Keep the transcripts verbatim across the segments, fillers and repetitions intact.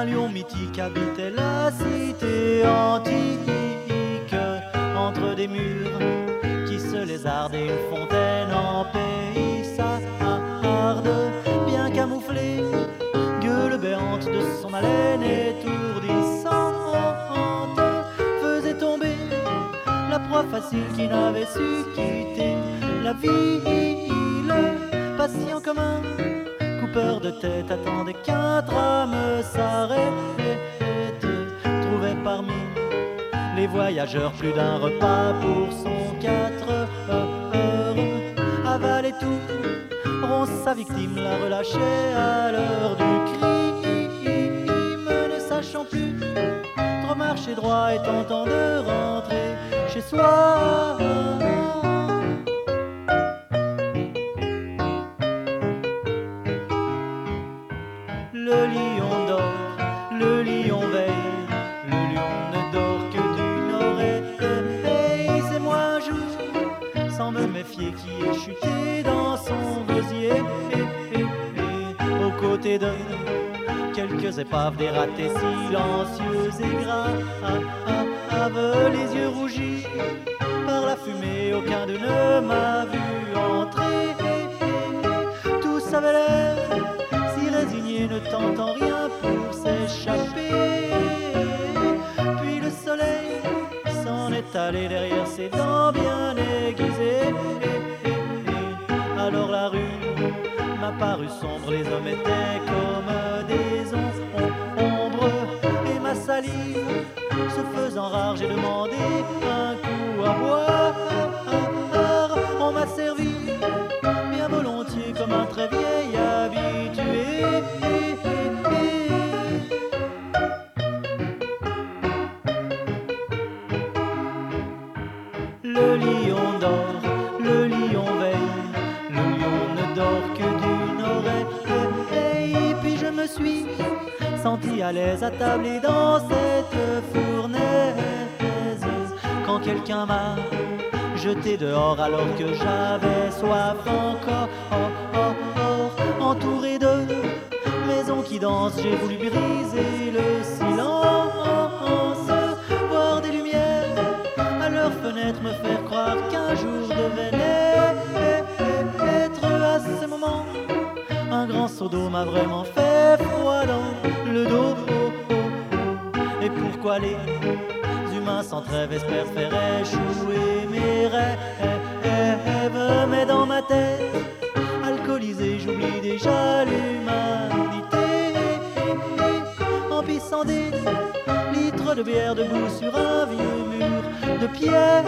Un lion mythique habitait la cité antique, entre des murs qui se lézardaient, une fontaine en paysarde, bien camouflée, gueule béante de son haleine étourdissante, faisait tomber la proie facile qui n'avait su quitter la ville. Patient comme un coupeur de tête, attendait qu'un tram s'arrête, trouvait parmi les voyageurs plus d'un repas pour son quatre heures. Avalait tout, ronce sa victime, la relâchait à l'heure du crime, ne sachant plus trop marcher droit et tentant de rentrer chez soi. Le lion dort, le lion veille, le lion ne dort que d'une oreille. C'est moi un jour, sans me méfier, qui ai chuté dans son gosier, aux côtés de quelques épaves dératées, silencieuses et graves, les yeux rougis par la fumée, aucun d'eux ne m'a vu entrer. Tous avaient l'air si résignés, ne tentant rien pour s'échapper. Puis le soleil s'en est allé derrière ses dents bien aiguisées. Alors la rue m'a paru sombre, les hommes étaient comme des ombres, et ma salive se faisant rare, j'ai demandé un coup à boire. On m'a servi bien volontiers comme un très vieil habitué. Le lion dort, le lion veille, le lion ne dort que d'une oreille. Puis je me suis senti à l'aise à table et dans cette fournaise, quand quelqu'un m'a jeté dehors alors que j'avais soif encore. Entouré de maisons qui dansent, j'ai voulu briser le silence, voir des lumières à leurs fenêtres, me faire croire qu'un jour devait naître. À ce moment, un grand seau d'eau m'a vraiment fait froid dans le dos. Et pourquoi les humains sans trêve espèrent faire échouer mes rêves? Mais dans ma tête alcoolisée, j'oublie déjà l'humanité, en pissant des litres de bière debout sur un vieux mur de pierre.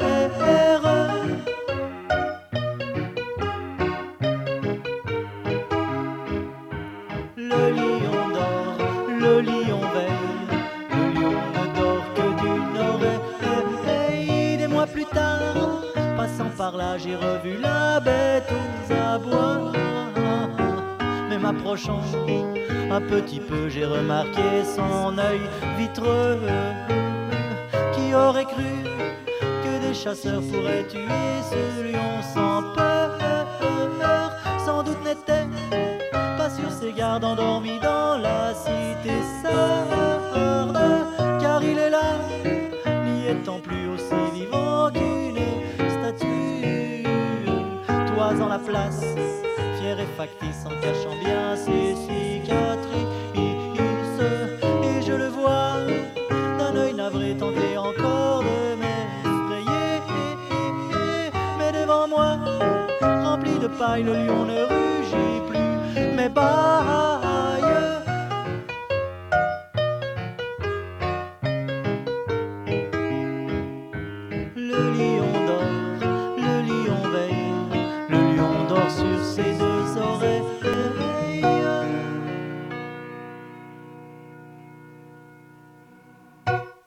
Le lion dort, le lion veille, le lion ne dort que d'une oreille. Des mois plus tard, passant par là, j'ai revu la bête aux abois. Mais m'approchant un petit peu, j'ai remarqué son œil vitreux. Qui aurait cru que des chasseurs pourraient tuer ce lion sans peur? Sans doute n'était pas sur ses gardes, endormi dans la cité sarde, car il est là, n'y étant plus aussi vivant qu'une statue, toisant la place, fier et factice, en cachant bien ses cicatrices. Et je le vois d'un œil navré, tenter encore de m'effrayer. Mais devant moi, rempli de paille, le lion ne rugit plus, mais bah